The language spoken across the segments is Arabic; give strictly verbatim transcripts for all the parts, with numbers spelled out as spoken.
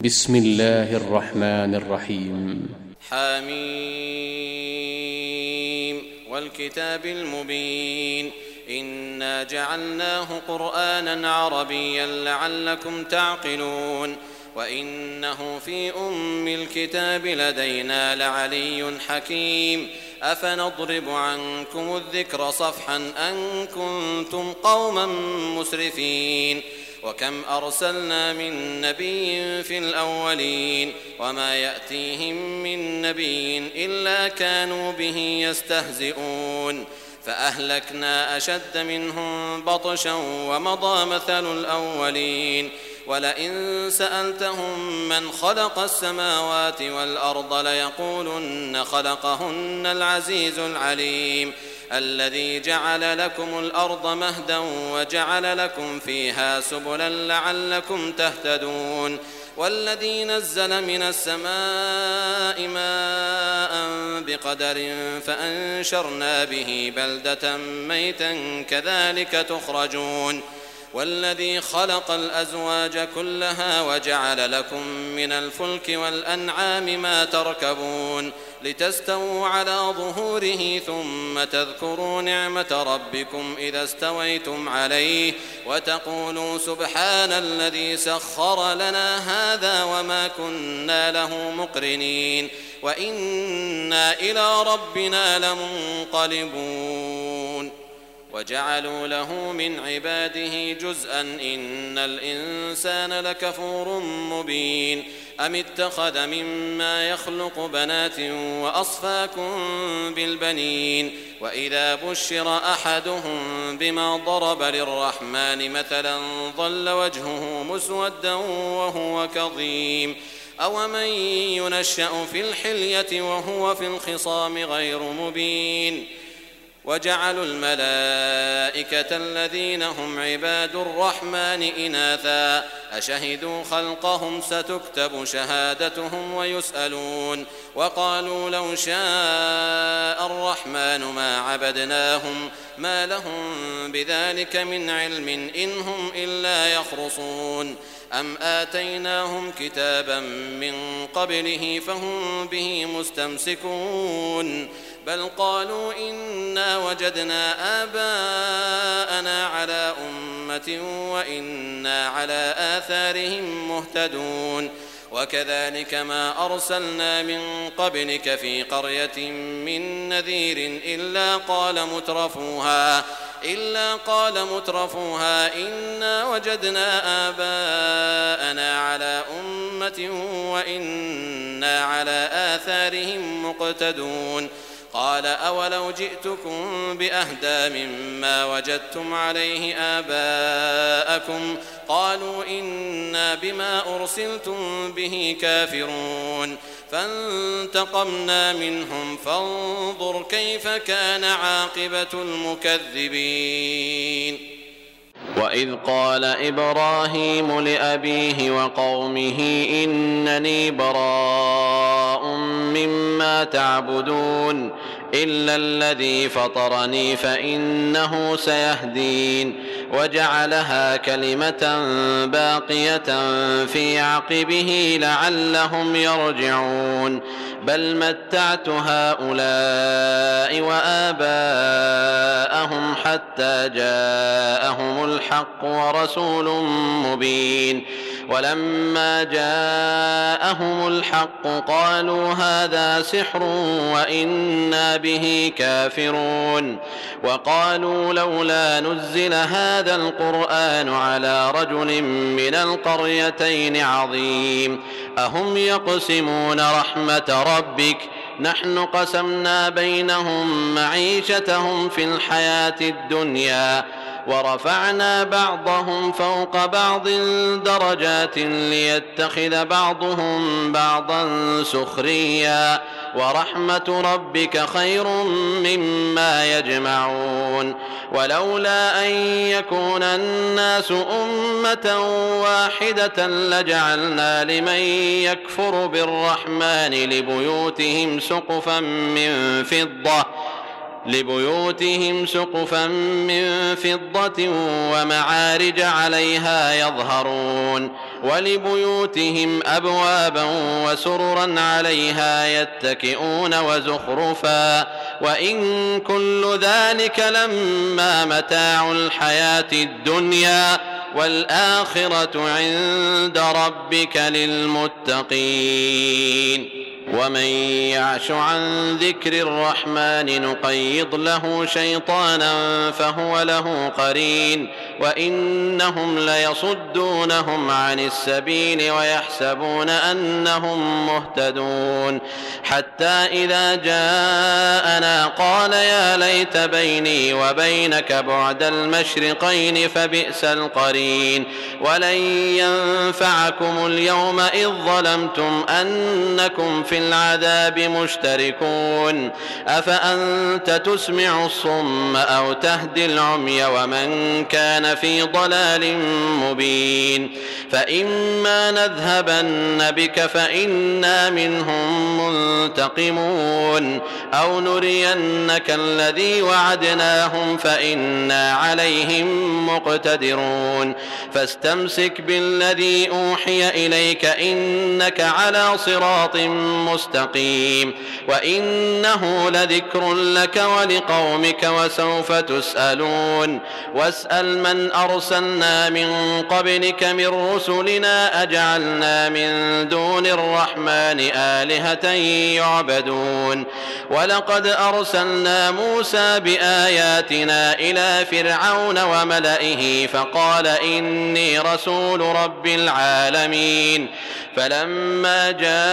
بسم الله الرحمن الرحيم. حميم والكتاب المبين إنا جعلناه قرآنا عربيا لعلكم تعقلون وإنه في أم الكتاب لدينا لعلي حكيم أفنضرب عنكم الذكر صفحا أن كنتم قوما مسرفين وكم أرسلنا من نبي في الأولين وما يأتيهم من نبي إلا كانوا به يستهزئون فأهلكنا أشد منهم بطشا ومضى مثل الأولين ولئن سألتهم من خلق السماوات والأرض ليقولن خلقهن العزيز العليم الذي جعل لكم الأرض مهدا وجعل لكم فيها سبلا لعلكم تهتدون والذي نزل من السماء ماء بقدر فأنشرنا به بلدة ميتا كذلك تخرجون والذي خلق الأزواج كلها وجعل لكم من الفلك والأنعام ما تركبون لتستووا على ظهوره ثم تذكروا نعمة ربكم إذا استويتم عليه وتقولوا سبحان الذي سخر لنا هذا وما كنا له مقرنين وإنا إلى ربنا لمنقلبون وجعلوا له من عباده جزءا إن الإنسان لكفور مبين أم اتخذ مما يخلق بنات وأصفاكم بالبنين وإذا بشر أحدهم بما ضرب للرحمن مثلا ظل وجهه مسودا وهو كظيم أومن ينشأ في الحلية وهو في الخصام غير مبين وجعلوا الملائكة الذين هم عباد الرحمن إناثا أشهدوا خلقهم ستكتب شهادتهم ويسألون وقالوا لو شاء الرحمن ما عبدناهم ما لهم بذلك من علم إن هم إلا يخرصون أم آتيناهم كتابا من قبله فهم به مستمسكون بل قالوا إنا وجدنا آباءنا على أمة وإنا على آثارهم مهتدون وكذلك ما أرسلنا من قبلك في قرية من نذير إلا قال مترفوها إلا قال مترفوها إنا وجدنا آباءنا على أمة وإنا على آثارهم مقتدون قال أولو جئتكم بأهدى مما وجدتم عليه آباءكم قالوا إنا بما أرسلتم به كافرون فانتقمنا منهم فانظر كيف كان عاقبة المكذبين وإذ قال إبراهيم لأبيه وقومه إنني براء مما تعبدون إلا الذي فطرني فإنه سيهدين وجعلها كلمة باقية في عقبه لعلهم يرجعون بل متعت هؤلاء وآباءهم حتى جاءهم الحق ورسول مبين ولما جاءهم الحق قالوا هذا سحر وإنا به كافرون وقالوا لولا نزل هذا القرآن على رجل من القريتين عظيم أهم يقسمون رحمة ربك نحن قسمنا بينهم معيشتهم في الحياة الدنيا ورفعنا بعضهم فوق بعض درجات ليتخذ بعضهم بعضا سخريا ورحمة ربك خير مما يجمعون ولولا أن يكون الناس أمة واحدة لجعلنا لمن يكفر بالرحمن لبيوتهم سقفا من فضة لبيوتهم سقفا من فضة ومعارج عليها يظهرون ولبيوتهم أبوابا وسررا عليها يتكئون وزخرفا وإن كل ذلك لما متاع الحياة الدنيا والآخرة عند ربك للمتقين. ومن يعش عن ذكر الرحمن نقيض له شيطانا فهو له قرين وإنهم ليصدونهم عن السبيل ويحسبون أنهم مهتدون حتى إذا جاءنا قال يا ليت بيني وبينك بعد المشرقين فبئس القرين ولن ينفعكم اليوم إذ ظلمتم أنكم في العذاب مشتركون أفأنت تسمع الصم أو تهدي العمي ومن كان في ضلال مبين فإما نذهبن بك فإنا منهم منتقمون أو نرينك الذي وعدناهم فإنا عليهم مقتدرون فاستمسك بالذي أوحي إليك إنك على صراط مستقيم وإنه لذكر لك ولقومك وسوف تسألون واسأل من أرسلنا من قبلك من رسلنا أجعلنا من دون الرحمن آلهة يعبدون ولقد أرسلنا موسى بآياتنا إلى فرعون وملئه فقال إني رسول رب العالمين فلما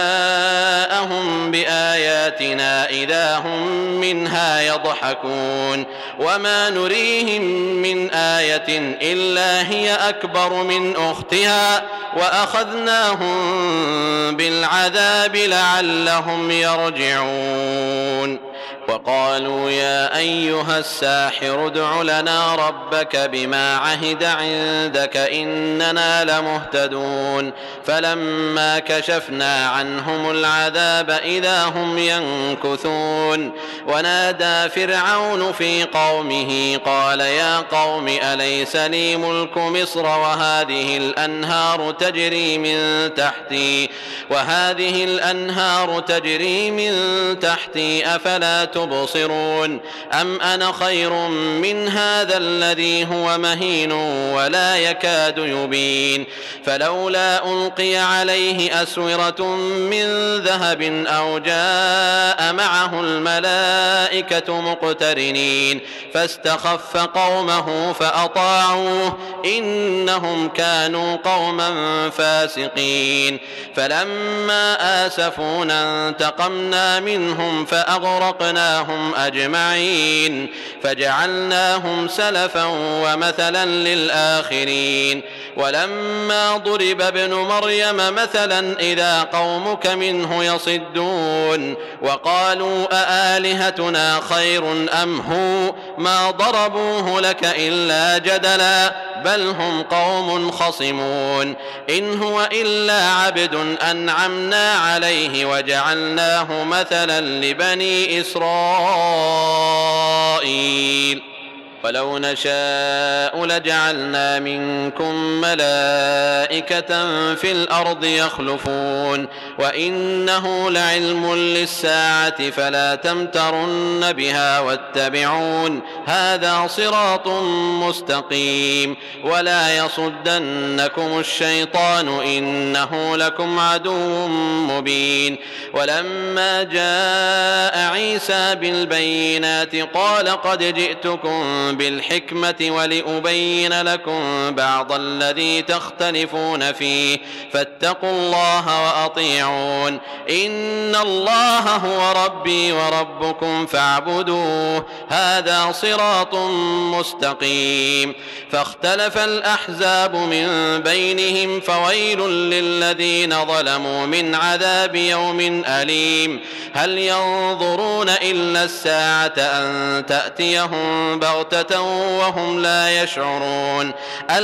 جاءهم بآياتنا إذا هم منها يضحكون وما نريهم من آية إلا هي أكبر من أختها وأخذناهم بالعذاب لعلهم يرجعون وقالوا يا أيها الساحر ادع لنا ربك بما عهد عندك إننا لمهتدون فلما كشفنا عنهم العذاب إذا هم ينكثون ونادى فرعون في قومه قال يا قوم أليس لي ملك مصر وهذه الأنهار تجري من تحتي وهذه الأنهار تجري من تحتي أفلا تبصرون أم أنا خير من هذا الذي هو مهين ولا يكاد يبين فلولا ألقي عليه أسورة من ذهب أو جاء معه الملائكة مقترنين فاستخف قومه فأطاعوه إنهم كانوا قوما فاسقين فلما آسفونا انتقمنا منهم فأغرقنا هم أجمعين فجعلناهم سلفا ومثلا للآخرين ولما ضرب ابن مريم مثلا إذا قومك منه يصدون وقالوا أآلهتنا خير أم هو ما ضربوه لك إلا جدلا بل هم قوم خصمون إن هو إلا عبد أنعمنا عليه وجعلناه مثلا لبني إسرائيل ولو نشاء لجعلنا منكم ملائكة في الأرض يخلفون وإنه لعلم للساعة فلا تمترن بها واتبعون هذا صراط مستقيم ولا يصدنكم الشيطان إنه لكم عدو مبين ولما جاء عيسى بالبينات قال قد جئتكم بالحكمة ولأبين لكم بعض الذي تختلفون فيه فاتقوا الله وأطيعون إن الله هو ربي وربكم فاعبدوه هذا صراط مستقيم فاختلف الأحزاب من بينهم فويل للذين ظلموا من عذاب يوم أليم هل ينظرون إلا الساعة أن تأتيهم بغتة وهم لا يشعرون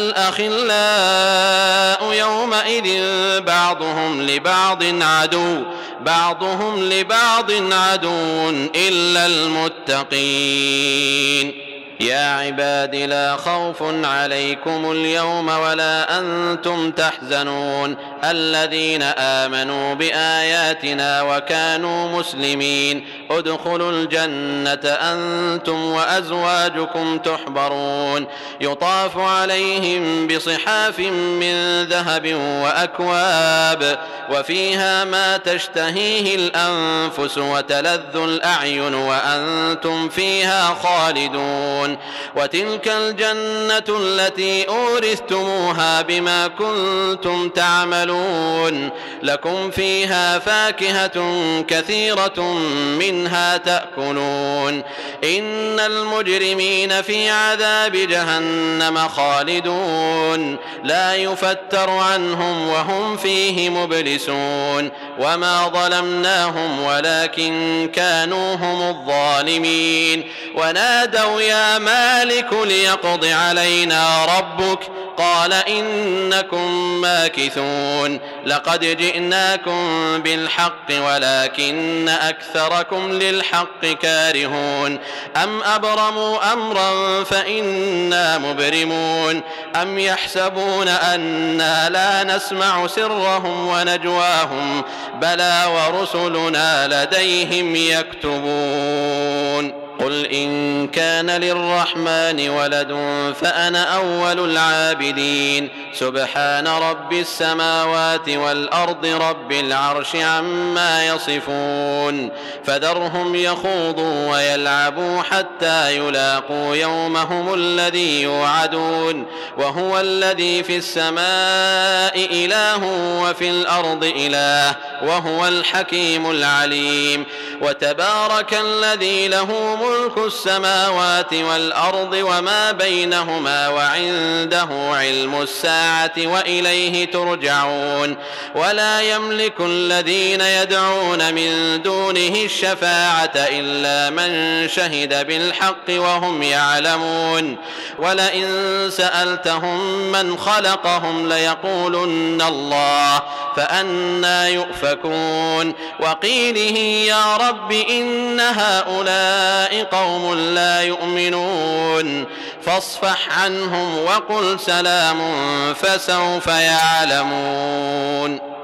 الأخلاء يومئذ بعضهم لبعض عدو بعضهم لبعض عدو إلا المتقين المبين يا عباد لا خوف عليكم اليوم ولا أنتم تحزنون الذين آمنوا بآياتنا وكانوا مسلمين ادخلوا الجنة أنتم وأزواجكم تحبرون يطاف عليهم بصحاف من ذهب وأكواب وفيها ما تشتهيه الأنفس وتلذ الأعين وأنتم فيها خالدون وتلك الجنة التي أورثتموها بما كنتم تعملون لكم فيها فاكهة كثيرة منها تأكلون إن المجرمين في عذاب جهنم خالدون لا يفتر عنهم وهم فيه مبلسون وما ظلمناهم ولكن كانوا هم الظالمين ونادوا يا مالك ليقض علينا ربك قال إنكم ماكثون لقد جئناكم بالحق ولكن أكثركم للحق كارهون أم أبرموا أمرا فإنا مبرمون أم يحسبون أنا لا نسمع سرهم ونجواهم بلى ورسلنا لديهم يكتبون قل إن كان للرحمن ولد فأنا أول العابدين سبحان رب السماوات والأرض رب العرش عما يصفون فذرهم يخوضوا ويلعبوا حتى يلاقوا يومهم الذي يوعدون وهو الذي في السماء إله وفي الأرض إله وهو الحكيم العليم وتبارك الذي له ملك السماوات والأرض وما بينهما وعنده علم الساعة وإليه ترجعون ولا يملك الذين يدعون من دونه الشفاعة إلا من شهد بالحق وهم يعلمون ولئن سألتهم من خلقهم ليقولن الله فأنى يؤفكون وقيله يا رب إن هؤلاء قوم لا يؤمنون فاصفح عنهم وقل سلام فسوف يعلمون.